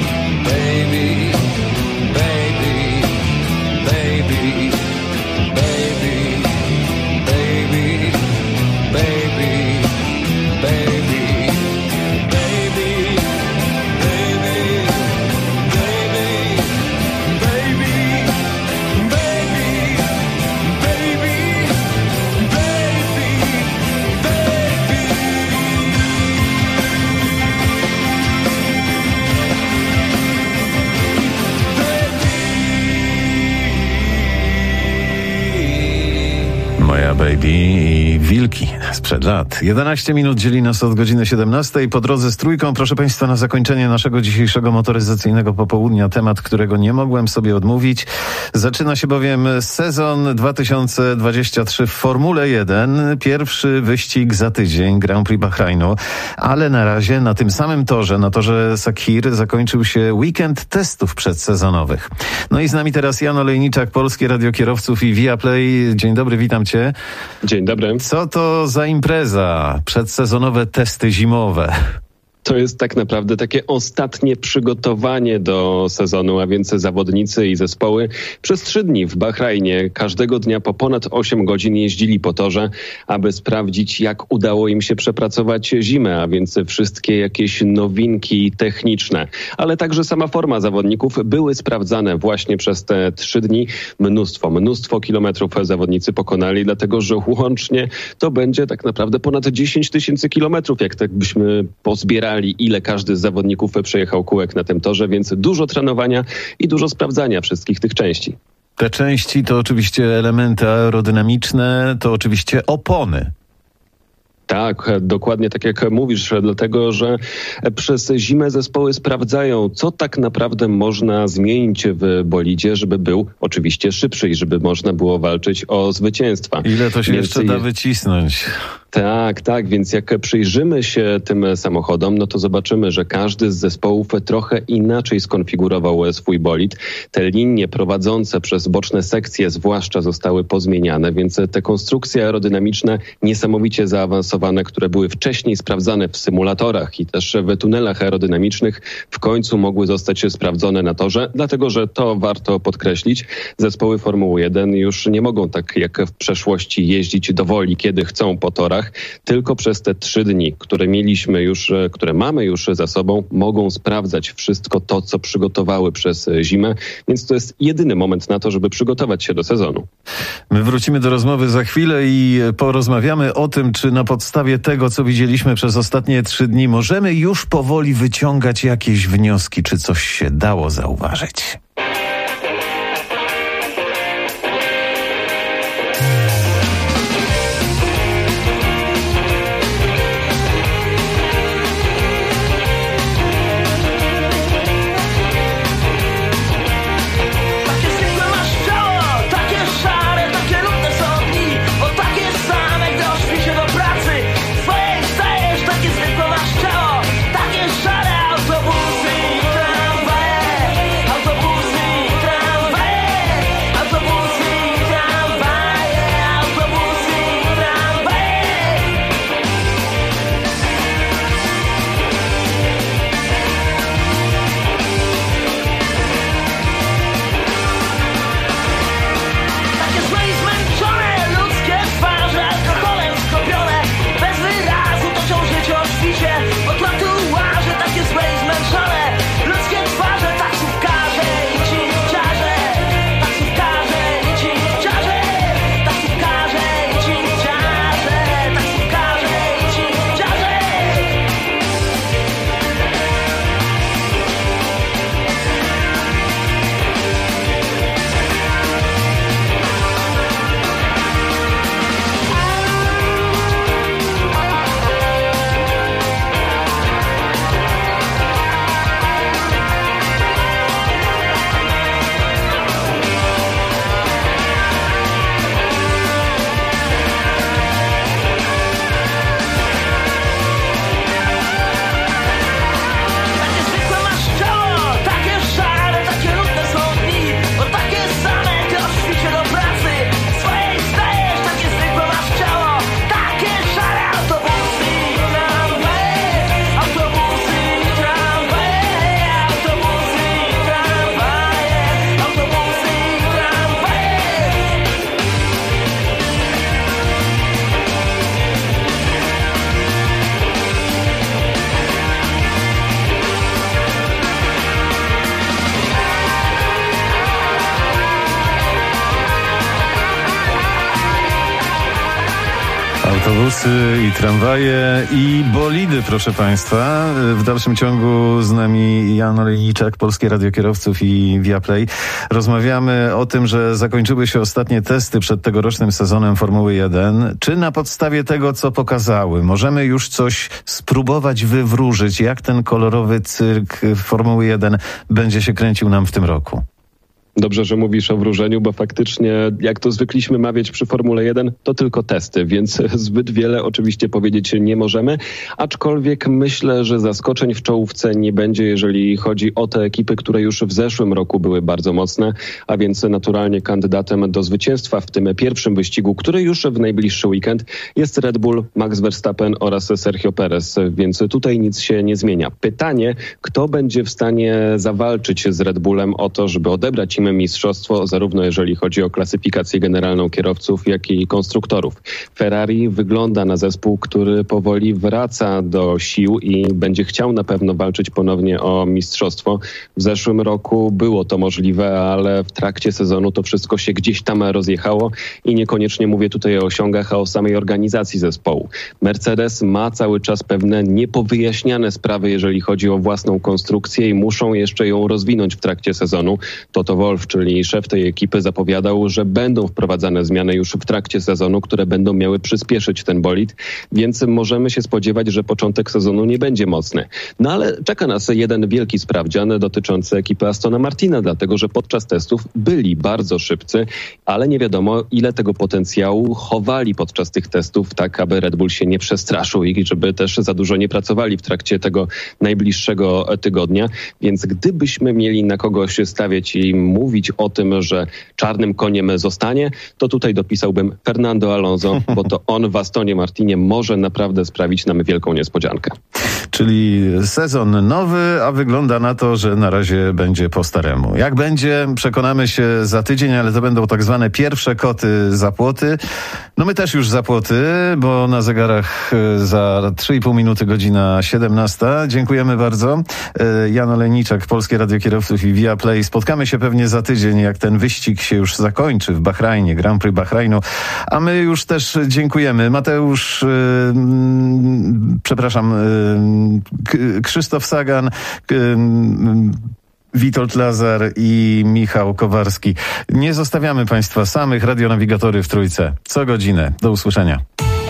Baby, Moja Baby i Wilki sprzed lat. 11 minut dzieli nas od godziny 17. Po drodze z Trójką, proszę Państwa, na zakończenie naszego dzisiejszego motoryzacyjnego popołudnia temat, którego nie mogłem sobie odmówić. Zaczyna się bowiem sezon 2023 w Formule 1. Pierwszy wyścig za tydzień, Grand Prix Bahrajnu. Ale na razie na tym samym torze, na torze Sakhir, zakończył się weekend testów przedsezonowych. No i z nami teraz Jan Olejniczak, Polskie Radio Kierowców i Viaplay. Dzień dobry, witam Cię. Dzień dobry. Co to za impreza? Przedsezonowe testy zimowe. To jest tak naprawdę takie ostatnie przygotowanie do sezonu, a więc zawodnicy i zespoły przez 3 dni w Bahrajnie każdego dnia po ponad 8 godzin jeździli po torze, aby sprawdzić, jak udało im się przepracować zimę, a więc wszystkie jakieś nowinki techniczne. Ale także sama forma zawodników były sprawdzane właśnie przez te 3 dni. Mnóstwo kilometrów zawodnicy pokonali, dlatego że łącznie to będzie tak naprawdę ponad 10 000 kilometrów, jak tak byśmy pozbierali, ile każdy z zawodników przejechał kółek na tym torze, więc dużo trenowania i dużo sprawdzania wszystkich tych części. Te części to oczywiście elementy aerodynamiczne, to oczywiście opony. Tak, dokładnie tak jak mówisz, dlatego że przez zimę zespoły sprawdzają, co tak naprawdę można zmienić w bolidzie, żeby był oczywiście szybszy i żeby można było walczyć o zwycięstwa. Ile to się jeszcze da wycisnąć? Tak, więc jak przyjrzymy się tym samochodom, no to zobaczymy, że każdy z zespołów trochę inaczej skonfigurował swój bolid. Te linie prowadzące przez boczne sekcje zwłaszcza zostały pozmieniane, więc te konstrukcje aerodynamiczne niesamowicie zaawansowane, które były wcześniej sprawdzane w symulatorach i też w tunelach aerodynamicznych, w końcu mogły zostać sprawdzone na torze, dlatego że to warto podkreślić. Zespoły Formuły 1 już nie mogą tak jak w przeszłości jeździć dowoli, kiedy chcą po torach, tylko przez te 3 dni, które mamy już za sobą, mogą sprawdzać wszystko to, co przygotowały przez zimę, więc to jest jedyny moment na to, żeby przygotować się do sezonu. My wrócimy do rozmowy za chwilę i porozmawiamy o tym, czy na podstawie tego, co widzieliśmy przez ostatnie 3 dni, możemy już powoli wyciągać jakieś wnioski, czy coś się dało zauważyć. Autobusy busy, i tramwaje, i bolidy, proszę Państwa. W dalszym ciągu z nami Jan Olejniczak, Polskie Radio Kierowców i Viaplay. Rozmawiamy o tym, że zakończyły się ostatnie testy przed tegorocznym sezonem Formuły 1. Czy na podstawie tego, co pokazały, możemy już coś spróbować wywróżyć, jak ten kolorowy cyrk Formuły 1 będzie się kręcił nam w tym roku? Dobrze, że mówisz o wróżeniu, bo faktycznie, jak to zwykliśmy mawiać przy Formule 1, to tylko testy, więc zbyt wiele oczywiście powiedzieć nie możemy, aczkolwiek myślę, że zaskoczeń w czołówce nie będzie, jeżeli chodzi o te ekipy, które już w zeszłym roku były bardzo mocne, a więc naturalnie kandydatem do zwycięstwa w tym pierwszym wyścigu, który już w najbliższy weekend jest Red Bull, Max Verstappen oraz Sergio Perez, więc tutaj nic się nie zmienia. Pytanie, kto będzie w stanie zawalczyć z Red Bullem o to, żeby odebrać im mistrzostwo, zarówno jeżeli chodzi o klasyfikację generalną kierowców, jak i konstruktorów. Ferrari wygląda na zespół, który powoli wraca do sił i będzie chciał na pewno walczyć ponownie o mistrzostwo. W zeszłym roku było to możliwe, ale w trakcie sezonu to wszystko się gdzieś tam rozjechało i niekoniecznie mówię tutaj o osiągach, a o samej organizacji zespołu. Mercedes ma cały czas pewne niepowyjaśniane sprawy, jeżeli chodzi o własną konstrukcję i muszą jeszcze ją rozwinąć w trakcie sezonu. Toto Wolff, czyli szef tej ekipy, zapowiadał, że będą wprowadzane zmiany już w trakcie sezonu, które będą miały przyspieszyć ten bolid, więc możemy się spodziewać, że początek sezonu nie będzie mocny. No ale czeka nas jeden wielki sprawdzian dotyczący ekipy Astona Martina, dlatego że podczas testów byli bardzo szybcy, ale nie wiadomo, ile tego potencjału chowali podczas tych testów, tak aby Red Bull się nie przestraszył i żeby też za dużo nie pracowali w trakcie tego najbliższego tygodnia. Więc gdybyśmy mieli na kogoś stawiać i mówić o tym, że czarnym koniem zostanie, to tutaj dopisałbym Fernando Alonso, bo to on w Astonie Martinie może naprawdę sprawić nam wielką niespodziankę. Czyli sezon nowy, a wygląda na to, że na razie będzie po staremu. Jak będzie, przekonamy się za tydzień, ale to będą tak zwane pierwsze koty za płoty. No my też już za płoty, bo na zegarach za 3,5 minuty godzina 17. Dziękujemy bardzo. Jan Olejniczak, Polskie Radio Kierowców i Viaplay. Spotkamy się pewnie za tydzień, jak ten wyścig się już zakończy w Bahrajnie, Grand Prix Bahrajnu. A my już też dziękujemy. Mateusz, Krzysztof Sagan, Witold Lazar i Michał Kowarski. Nie zostawiamy Państwa samych. Radionawigatory w Trójce. Co godzinę. Do usłyszenia.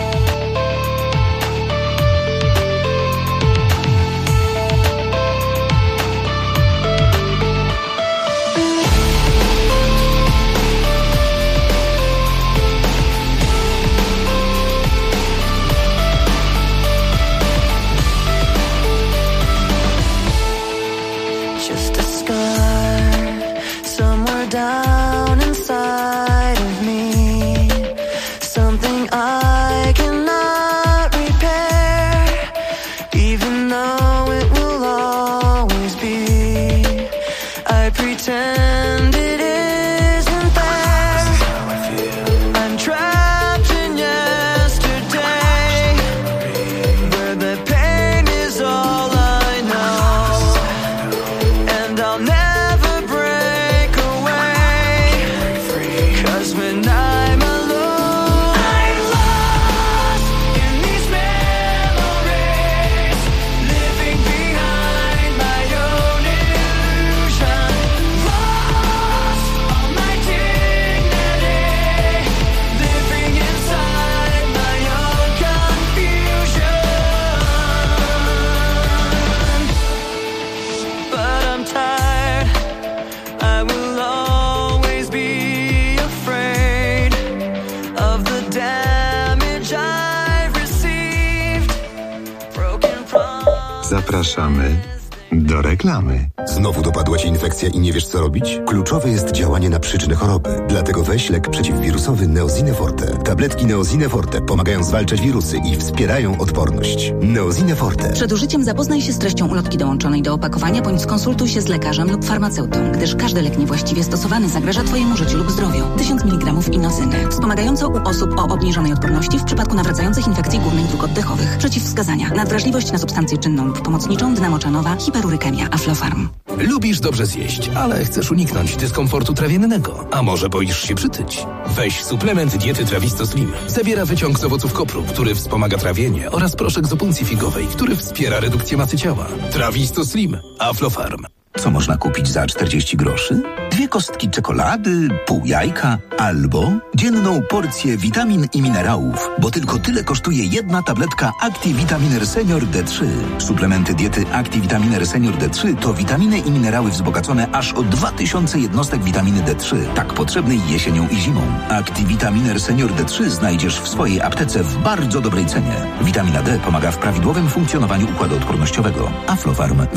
Zapraszamy do reklamy. Znowu dopadła Cię infekcja i nie wiesz, co robić? Kluczowe jest działanie na przyczynę choroby. Dlatego weź lek przeciwwirusowy Neosine Forte. Tabletki Neosine Forte pomagają zwalczać wirusy i wspierają odporność. Neosine Forte. Przed użyciem zapoznaj się z treścią ulotki dołączonej do opakowania, bądź skonsultuj się z lekarzem lub farmaceutą, gdyż każdy lek niewłaściwie stosowany zagraża Twojemu życiu lub zdrowiu. 1000 mg inocyny. Wspomagająco u osób o obniżonej odporności w przypadku nawracających infekcji górnych dróg oddechowych. Przeciwwskazania: nadwrażliwość na substancję czynną lub pomocniczą, dynamoczanowa, hiperurykemia, Aflofarm. Lubisz dobrze zjeść, ale chcesz uniknąć dyskomfortu trawiennego. A może boisz się przytyć? Weź suplement diety Trawisto Slim. Zawiera wyciąg z owoców kopru, który wspomaga trawienie, oraz proszek z opuncji figowej, który wspiera redukcję masy ciała. Trawisto Slim. Aflofarm. Co można kupić za 40 groszy? 2 kostki czekolady, pół jajka albo dzienną porcję witamin i minerałów, bo tylko tyle kosztuje jedna tabletka ActiVitaminer Senior D3. Suplementy diety ActiVitaminer Senior D3 to witaminy i minerały wzbogacone aż o 2000 jednostek witaminy D3, tak potrzebnej jesienią i zimą. ActiVitaminer Senior D3 znajdziesz w swojej aptece w bardzo dobrej cenie. Witamina D pomaga w prawidłowym funkcjonowaniu układu odpornościowego. Aflofarm.